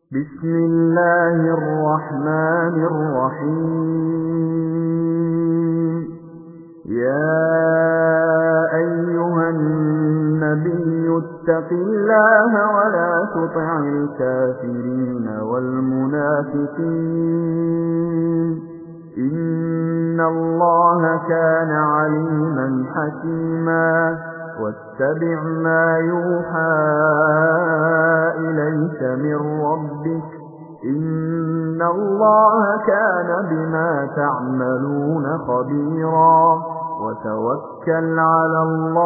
بسم الله الرحمن الرحيم. يا أيها النبي اتق الله ولا تطع الكافرين والمنافقين إن الله كان عليما حكيما. واتبع ما يوحى إليك من ربك إن الله كان بما تعملون خبيرا. وتوكل على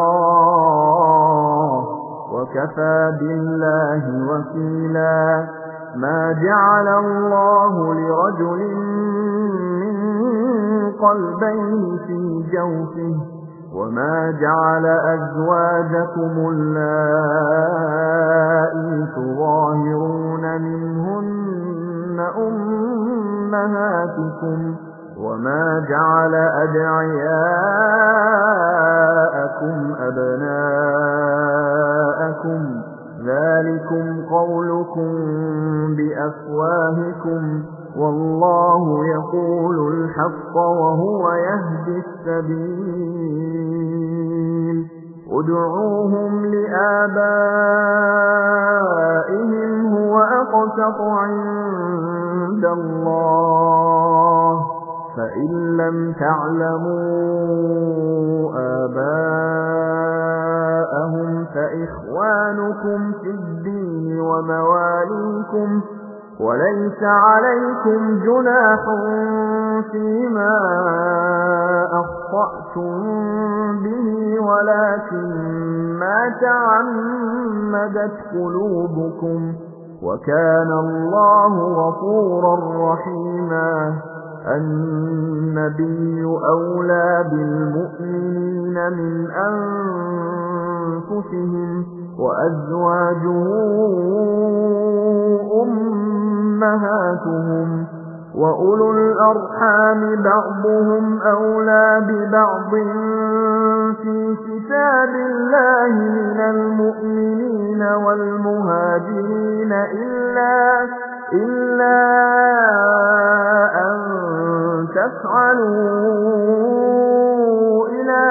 الله وكفى بالله وكيلا. ما جعل الله لرجل من قلبين في جوفه وما جعل أزواجكم اللائي تظاهرون منهن أمهاتكم وما جعل أدعياءكم أبناءكم ذلكم قولكم بأفواهكم والله يقول الحق وهو يهدي السبيل. ادعوهم لآبائهم هو أقسط عند الله فإن لم تعلموا آباءهم فإخوانكم في الدين ومواليكم وليس عليكم جناح فيما أخطأتم به ولكن ما تعمدت قلوبكم وكان الله غفورا رحيما. النبي أولى بالمؤمنين من أنفسهم وأزواجه أمهاتهم وأولو الأرحام بعضهم أولى ببعض في كتاب الله من المؤمنين والمهاجرين إلا أن تفعلوا إلى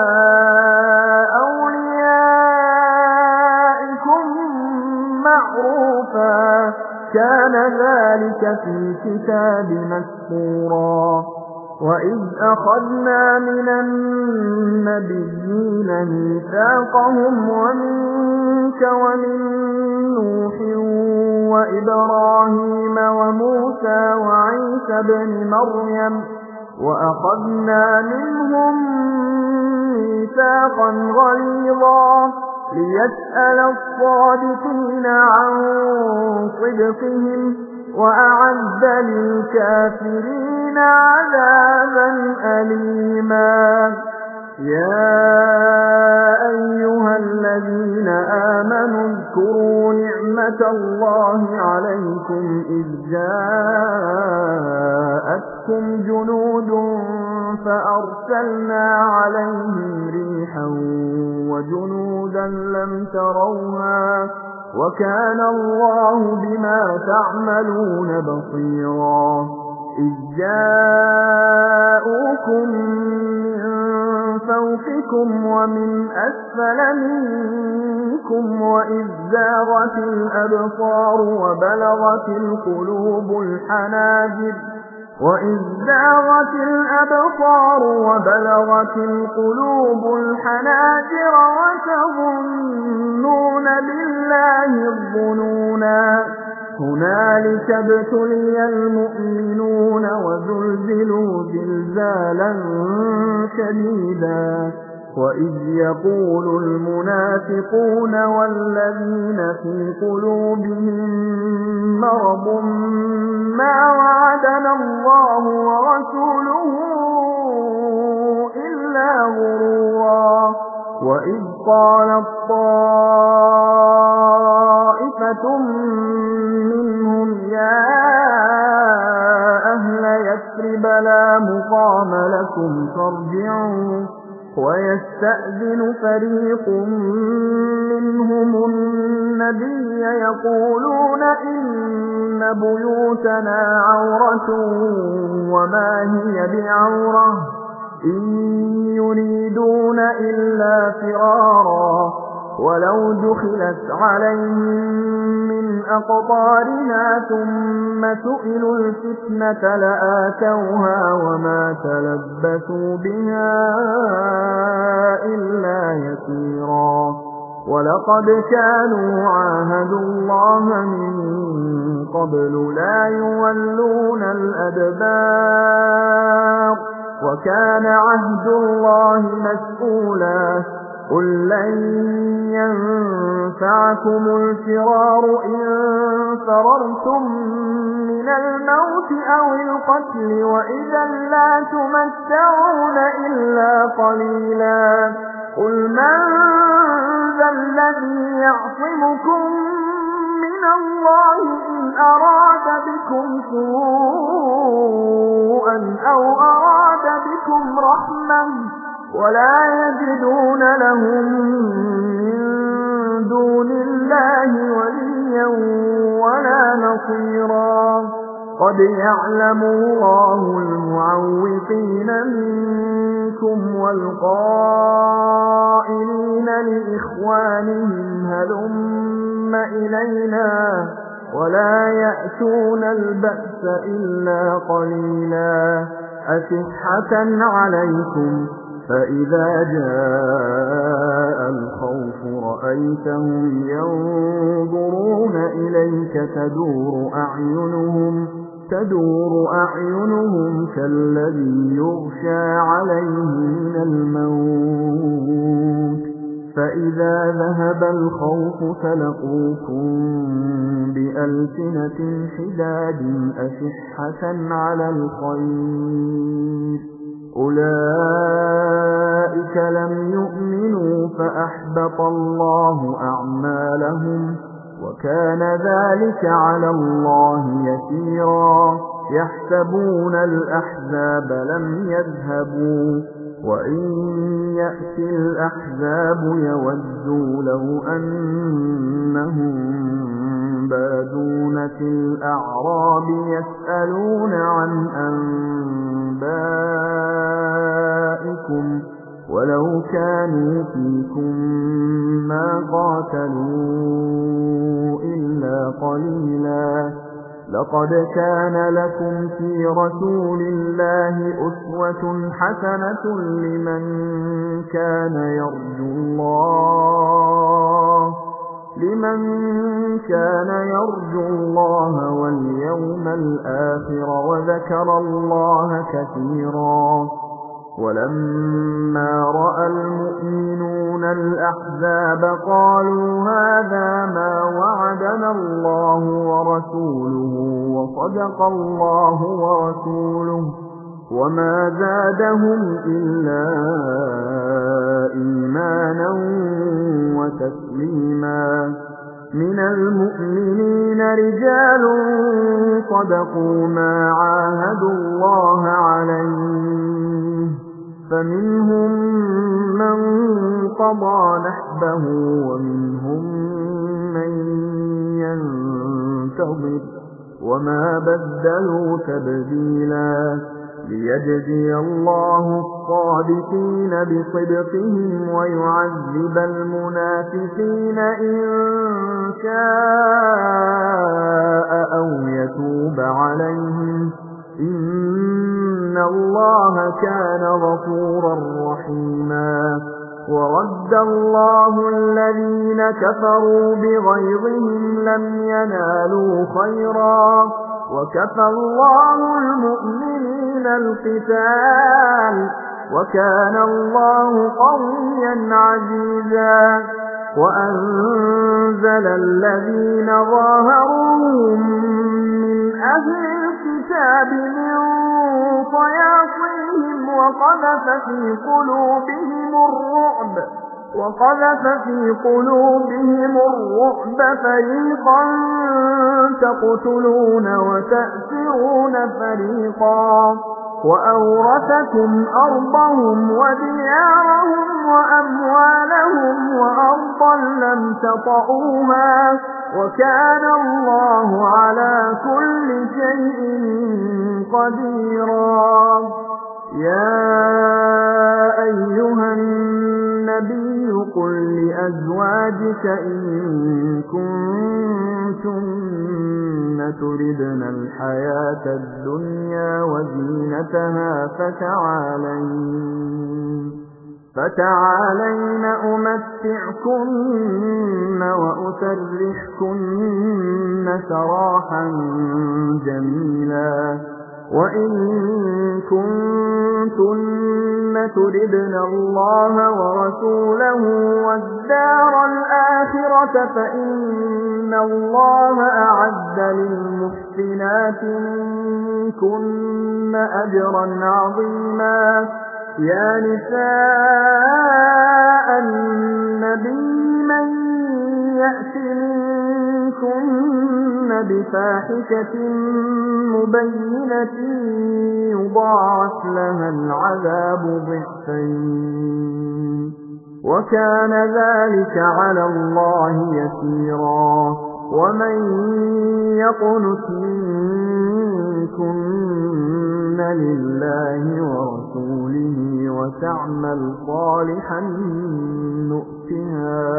أوليائكم معروفا كان ذلك في الكتاب مسطورا. وإذ أخذنا من النبيين ميثاقهم ومنك ومن نوح وإبراهيم وموسى وعيسى ابن مريم وأخذنا منهم ميثاقا غليظا ليسأل الصادقين عن صدقهم وأعد للكافرين عذابا أليما. يا أيها الذين آمنوا اذكروا نعمة الله عليكم إذ جاءتكم جنود فأرسلنا عليهم ريحا وجنودا لم تروها وكان الله بما تعملون بصيرا. إذ جاءوكم من فوقكم ومن أسفل منكم وإذ زاغت الأبصار وبلغت القلوب الحناجر وتظنون بالله الظنونا. هنالك ابتلي المؤمنون وزلزلوا زلزالا شديدا. وإذ يقول المنافقون والذين في قلوبهم مرض ما وعدنا الله ورسوله إلا غرورا. وإذ قالت طائفة منهم يا أهل يثرب لا مقام لكم فارجعوا ويستأذن فريق منهم النبي يقولون إن بيوتنا عورة وما هي بعورة إن يريدون إلا فرارا ولو دخلت عليهم من أقطارها ثم سئلوا الفتنة لآتوها وما تلبثوا بها إلا يسيرا ولقد كانوا عاهدوا الله من قبل لا يولون الأدبار وكان عهد الله مسؤولا قل لن ينفعكم الفرار إن فررتم من الموت أو القتل وإذا لا تمتعون إلا قليلا قل من ذا الذي يعصمكم من الله إن أراد بكم سوءا أو أراد بكم رحمة ولا يجدون لهم من دون الله وليا ولا نصيرا قد يعلم الله المعوقين منكم والقائلين لإخوانهم هلم إلينا ولا يأتون البأس إلا قليلا أشحة عليكم فإذا جاء الخوف رأيتهم ينظرون إليك تدور أعينهم كالذي يغشى عليه من الموت فإذا ذهب الخوف سلقوكم بألسنة حداد أشحة على الخير أولئك لم يؤمنوا فأحبط الله أعمالهم وكان ذلك على الله يسيرا يحسبون الأحزاب لم يذهبوا وإن يأتي الأحزاب يودوا لو أنهم بادون في الأعراب يسألون عن أنبائكم ولو كانوا فيكم ما قاتلوا إلا قليلا لقد كان لكم في رسول الله أسوة حسنة لمن كان يرجو الله واليوم الآخر وذكر الله كثيرا ولما رأى المؤمنون الأحزاب قالوا هذا ما وعدنا الله ورسوله وصدق الله ورسوله وما زادهم إلا إيمانا وتسليما من المؤمنين رجال صدقوا ما عاهدوا الله عليه فمنهم من قضى نحبه ومنهم من ينتظر وما بدلوا تبديلا ليجزي الله الصادقين بصدقهم ويعذب المنافقين إن شاء أو يتوب عليهم إن الله كان غفورا رحيما ورد الله الذين كفروا بغيظهم لم ينالوا خيرا وكفى الله المؤمنين القتال وكان الله قويا عزيزا وأنزل الذين ظاهروهم من أهل الكتاب من صياصيهم وقذف في قلوبهم الرعب فريقا تقتلون وتأسرون فريقا وأورثكم أرضهم وديارهم وأموالهم وأرضا لم تطئوها وكان الله على كل شيء قديرا. يا أيها النبي قل لأزواجك إن كنتن تردن الحياة الدنيا وزينتها فتعالين أمتعكن وأسرحكن سراحا جميلا. وإن كنتن تردن الله ورسوله والدار الآخرة فإن الله أعد للمحسنات منكن أجرا عظيما. يا نساء النبي من يأت منكن بفاحشة مبينة يضاعف لها العذاب ضعفين وكان ذلك على الله يسيرا. ومن يقنت منكن لله ورسوله وتعمل صالحا نؤتها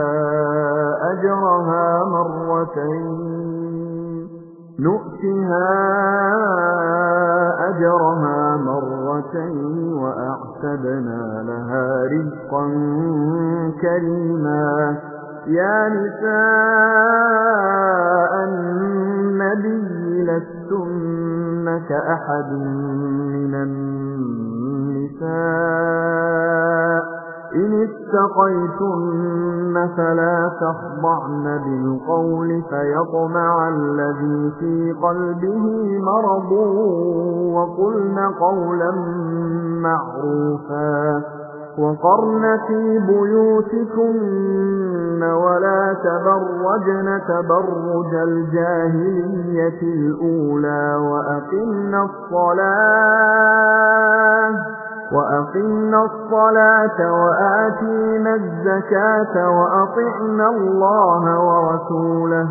أجرها مرتين وأعتدنا لها رزقا كريما. يا نساء النبي لستن كأحد من النساء إن اتقيتن فلا تخضعن بالقول فيطمع الذي في قلبه مرض وقلن قولا معروفا. وقرن في بيوتكن ولا تبرجن تبرج الجاهلية الأولى وأقمنا الصلاة وآتينا الزكاة وأطعنا الله ورسوله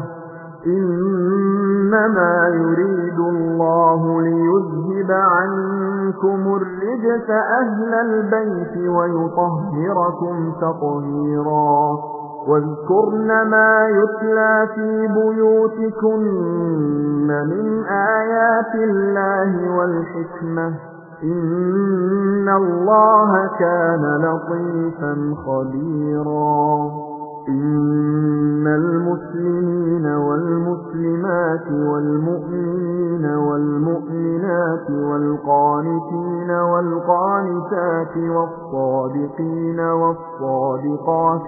إنما يريد الله ليذهب عنكم الرجس أهل البيت ويطهركم تطهيرا. واذكرن ما يتلى في بيوتكن من آيات الله والحكمة إن الله كان لطيفا خبيرا. إن المسلمين والمسلمات والمؤمنين والمؤمنات والقانتين والقانتات والصادقين والصادقات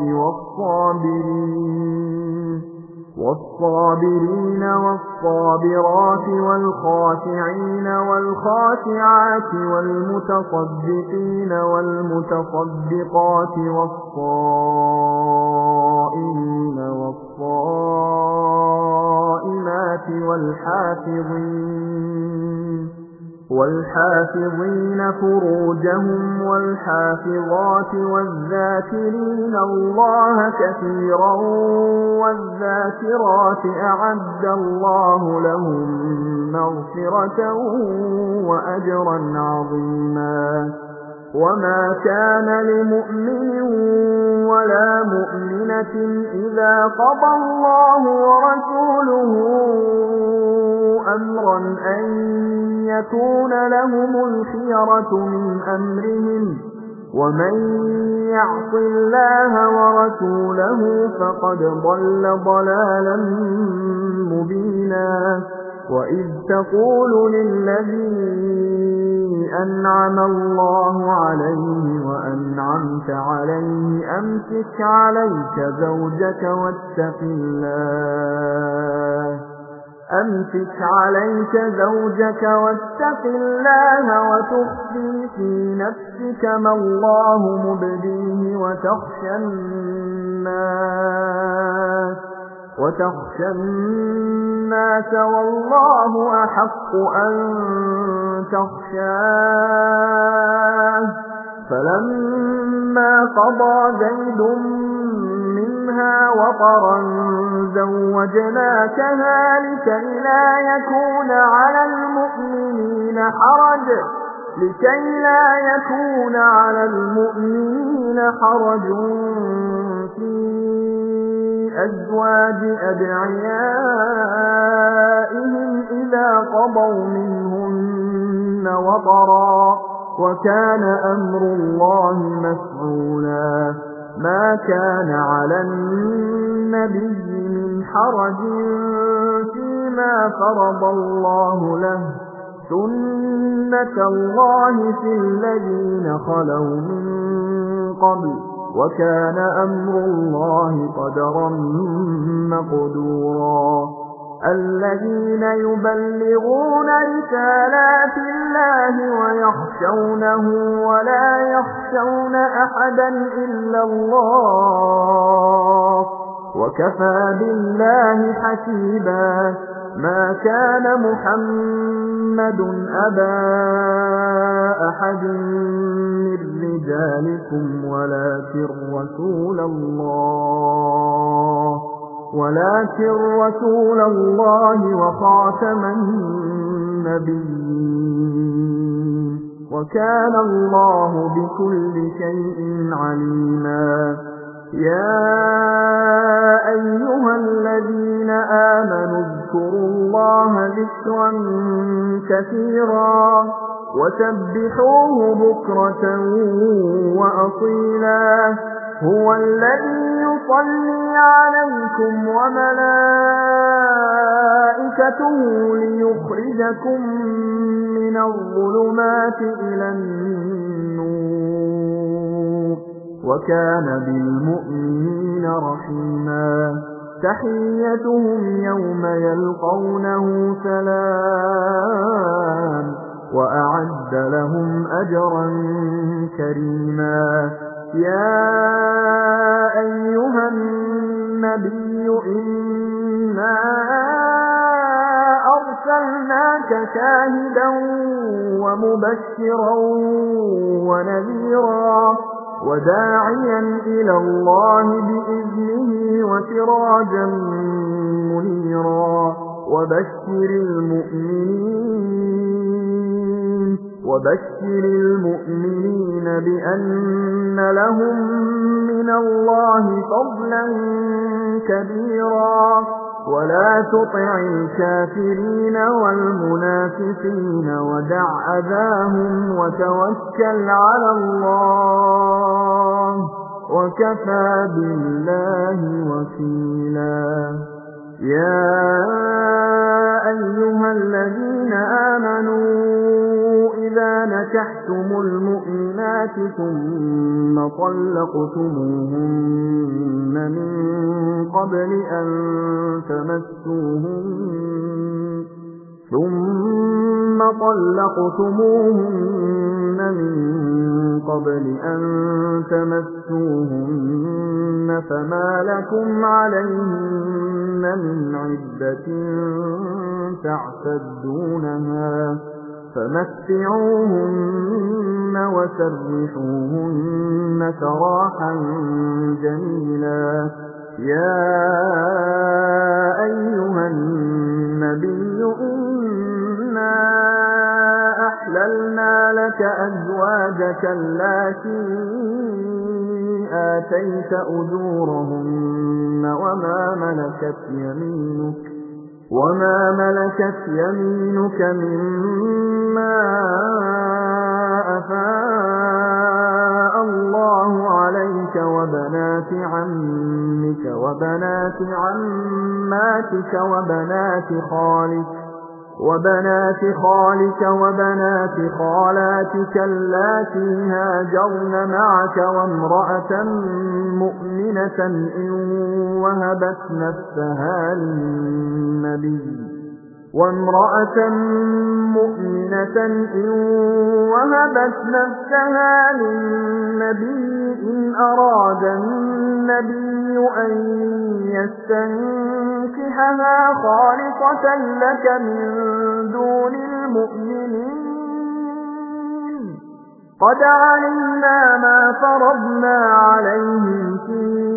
والصابرين والصابرات والخاشعين والخاشعات والمتصدقين والمتصدقات والصائمين والصائمات والحافظين فروجهم والحافظات والذاكرين الله كثيرا والذاكرات أعد الله لهم مغفرة وأجرا عظيما. وما كان لمؤمن ولا مؤمنة إذا قضى الله ورسوله أمرا أن يكون لهم الخيرة من أمرهم ومن يعص الله ورسوله فقد ضل ضلالا مبينا. وإذ تقول للذي أنعم الله عليه وأنعمت عليه أمسك عليك زوجك واتق الله وتخفي في نفسك ما الله مبديه وتخشى الناس والله أحق أن تخشاه فلما قضى زيد منها وطرا زوجناكها لكي لا يكون على المؤمنين حرج في أزواج أدعيائهم إذا قضوا منهن وطرا وكان أمر الله مفعولا ما كان على النبي من حرج فيما فرض الله له سنة الله في الذين خلوا من قبل وكان أمر الله قدرا مقدورا الذين يبلغون رسالات الله ويخشونه ولا يخشون أحدا إلا الله وكفى بالله حسيبا ما كان محمد أبا أحد من رجالكم ولكن رسول الله وخاتم النبيين وكان الله بكل شيء عليما يا أيها الذين آمنوا اذكروا الله ذكرا كثيرا وسبحوه بكرة وأصيلا هو الذي يصلي عليكم وملائكته ليخرجكم من الظلمات إلى النور وكان بالمؤمنين رحيما تحيتهم يوم يلقونه سلام وأعد لهم أجرا كريما يا أيها النبي إنا أرسلناك شاهدا ومبشرا ونذيرا وداعيا إلى الله بإذنه وسراجا منيرا وبشر المؤمنين بأن لهم من الله فضلا كبيرا ولا تطع الكافرين والمنافقين ودع أذاهم وتوكل على الله وكفى بالله وكيلا يا أيها الذين آمنوا إذا نكحتم المؤمنات ثم طلقتموهن من قبل أن تمسوهن فما لكم عليهن من عدة تعتدونها فمتعوهن وسرحوهن سراحا جميلا يا أيها النبي إنا أحللنا لك أزواجك اللاتي آتيت أجورهن وما ملكت يمينك مما أفاء الله عليك وبنات عمك وبنات عماتك وبنات خالك وبنات خالاتك اللاتي هاجرن معك وامرأة مؤمنة إن وهبت نفسها للنبي وامرأة مؤمنة إن وهبت نفسها للنبي إن أراد النبي أن يستنكحها خالصة لك من دون المؤمنين قد علمنا ما فرضنا عليهم في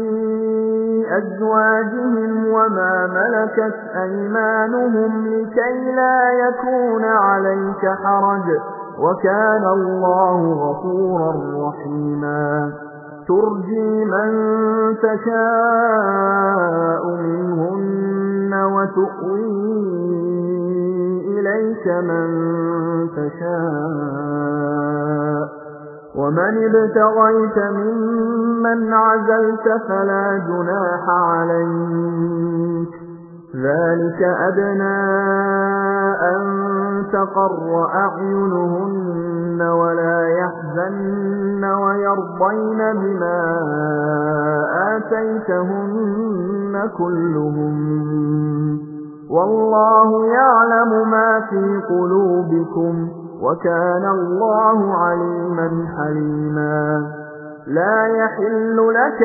أزواجهم وما ملكت أيمانهم لكي لا يكون عليك حرج وكان الله غفورا رحيما ترجي من تشاء منهن وتؤوي إليك من تشاء ومن ابتغيت ممن عزلت فلا جناح عليك ذلك أدنى أن تقر أعينهن ولا يحزن ويرضين بما آتيتهن كلهم والله يعلم ما في قلوبكم وكان الله عليما حليما لا يحل لك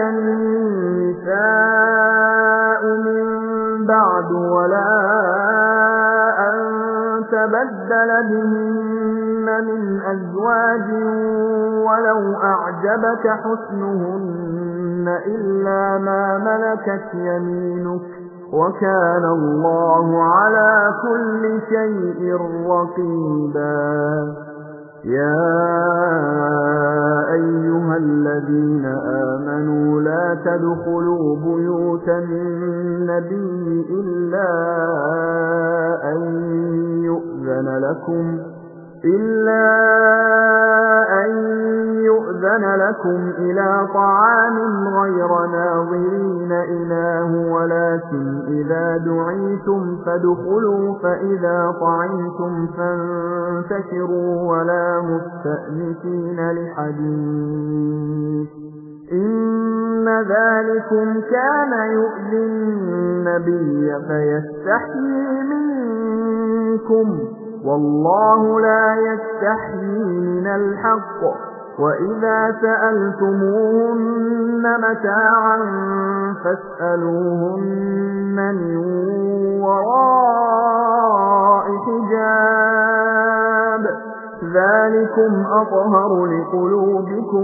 النساء من بعد ولا أن تبدل بهن من أزواج ولو أعجبك حسنهن إلا ما ملكت يمينك وكان الله على كل شيء رقيبا يا أيها الذين آمنوا لا تدخلوا بيوت النبي إلا أن يؤذن لكم إلى طعام غير ناظرين إناه ولكن إذا دعيتم فادخلوا فإذا طعمتم فانتشروا ولا مستأنسين لحديث إن ذلكم كان يؤذي النبي فيستحيي منكم والله لا يستحيي من الحق وإذا سألتموهن متاعا فاسألوهن من وراء حجاب ذلكم أطهر لقلوبكم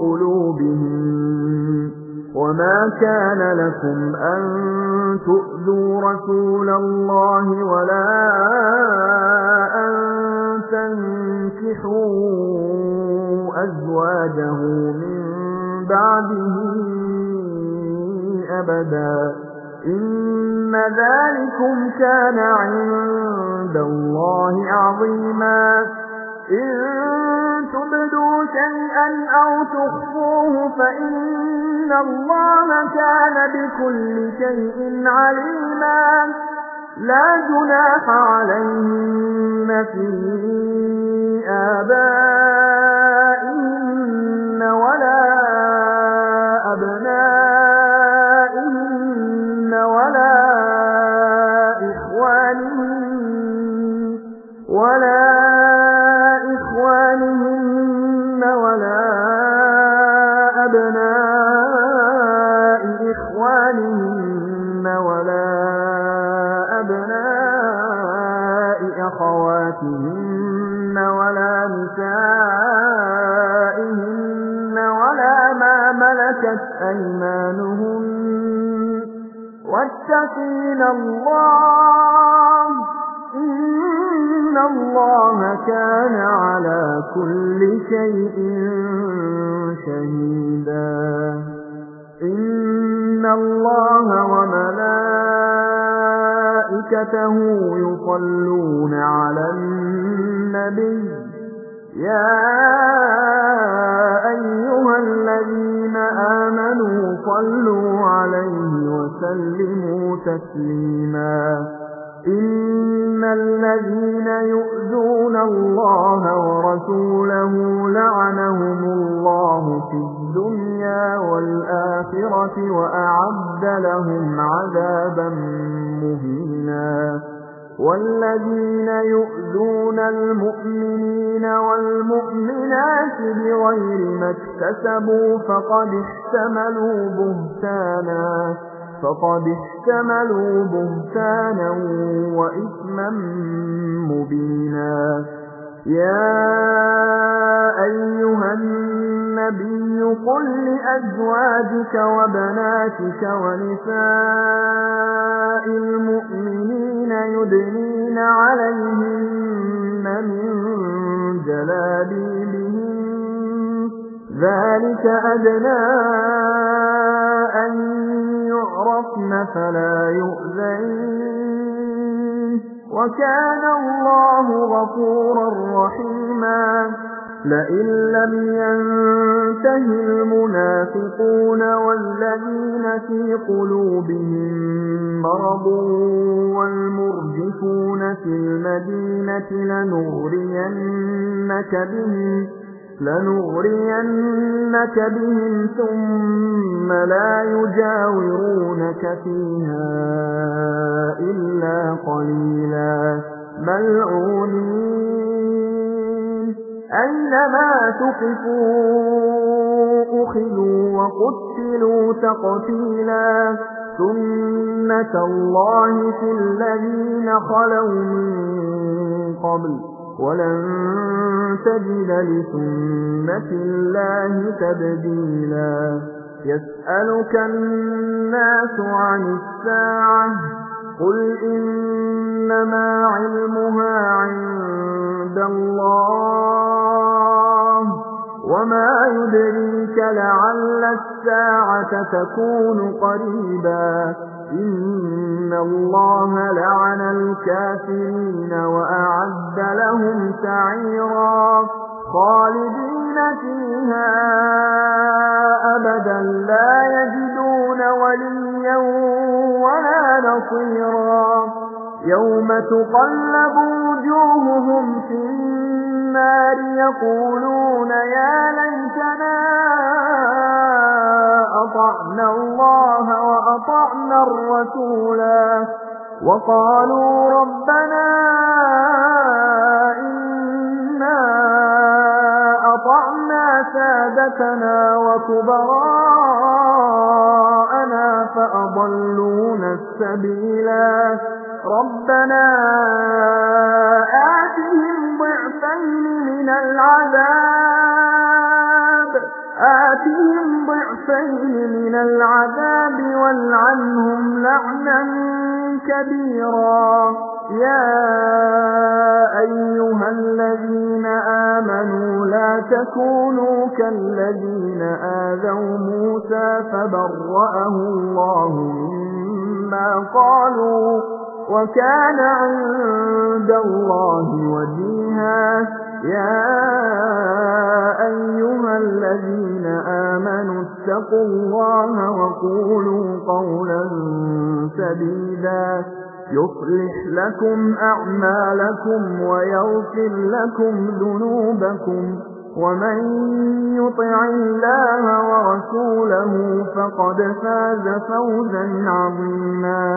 وقلوبهم وما كان لكم أن تؤذوا رسول الله ولا أن تنكحوا أزواجه من بعده أبدا إن ذلكم كان عند الله عظيما إن تبدوا شيئا أو تخفوه فإن الله كان بكل شيء عليما لا جناح عليهن في آبائهن ولا أبنائهن ولا إخوانهن ولا أبناء إخوانهن ولا أبناء أخواتهن ولا نسائهن ولا ما ملكت أيمانهن واتقين الله إن الله كان على كل شيء شهيدا إن الله وملائكته يصلون على النبي يا أيها الذين آمنوا صلوا عليه وسلموا تسليما إن الذين يؤذون الله ورسوله لعنهم الله في الدنيا والآخرة وأعد لهم عذابا مهينا والذين يؤذون المؤمنين والمؤمنات بغير ما اكتسبوا فقد احتملوا بهتانا وإثما مبينا. يا أيها النبي قل لأزواجك وبناتك ونساء المؤمنين يدنين عليهن من جلابيبهن ذلك أدنى أن يعرفن فلا يؤذين وكان الله غفورا رحيما. لئن لم ينته المنافقون والذين في قلوبهم مرض والمرجفون في المدينة لنغرينك بهم ثم لا يجاورونك فيها إلا قليلا ملعونين أينما ثقفوا أخذوا وقتلوا تقتيلا. سنة الله في الذين خلوا من قبل ولن تجد لسنة الله تبديلا. يسألك الناس عن الساعة قل إنما علمها عند الله وما يدريك لعل الساعة تكون قريبا. إن الله لعن الكافرين وأعد لهم سعيرا خالدين فيها أبدا لا يجدون وليا ولا نصيرا. يوم تقلب وجوههم في النار يقولون يا ليتنا أطعنا الله وأطعنا الرسولا وقالوا ربنا إنا أطعنا سادتنا وكبراءنا فأضلونا السبيلا. ربنا آتهم ضعفين من العذاب والعنهم لعنا كبيرا. يا أيها الذين آمنوا لا تكونوا كالذين آذوا موسى فبرأه الله مما قالوا وكان عند الله وجيها. يا أيها الذين آمنوا اتقوا الله وقولوا قولا سديدا يصلح لكم أعمالكم ويغفر لكم ذنوبكم ومن يطع الله ورسوله فقد فاز فوزا عظيما.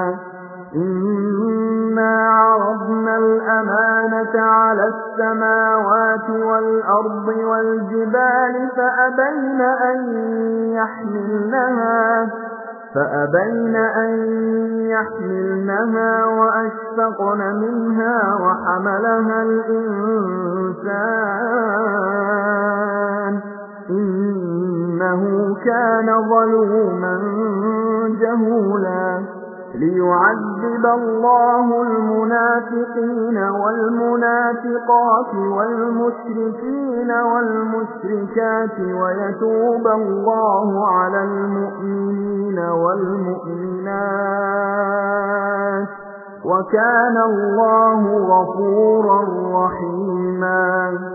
إنا عرضنا الأمانة على السماوات والأرض والجبال فأبين أن يحملنها وأشفقن منها وحملها الإنسان إنه كان ظلوما جهولا. ليعذب الله المنافقين والمنافقات والمشركين والمشركات ويتوب الله على المؤمنين والمؤمنات وكان الله غفورا رحيما.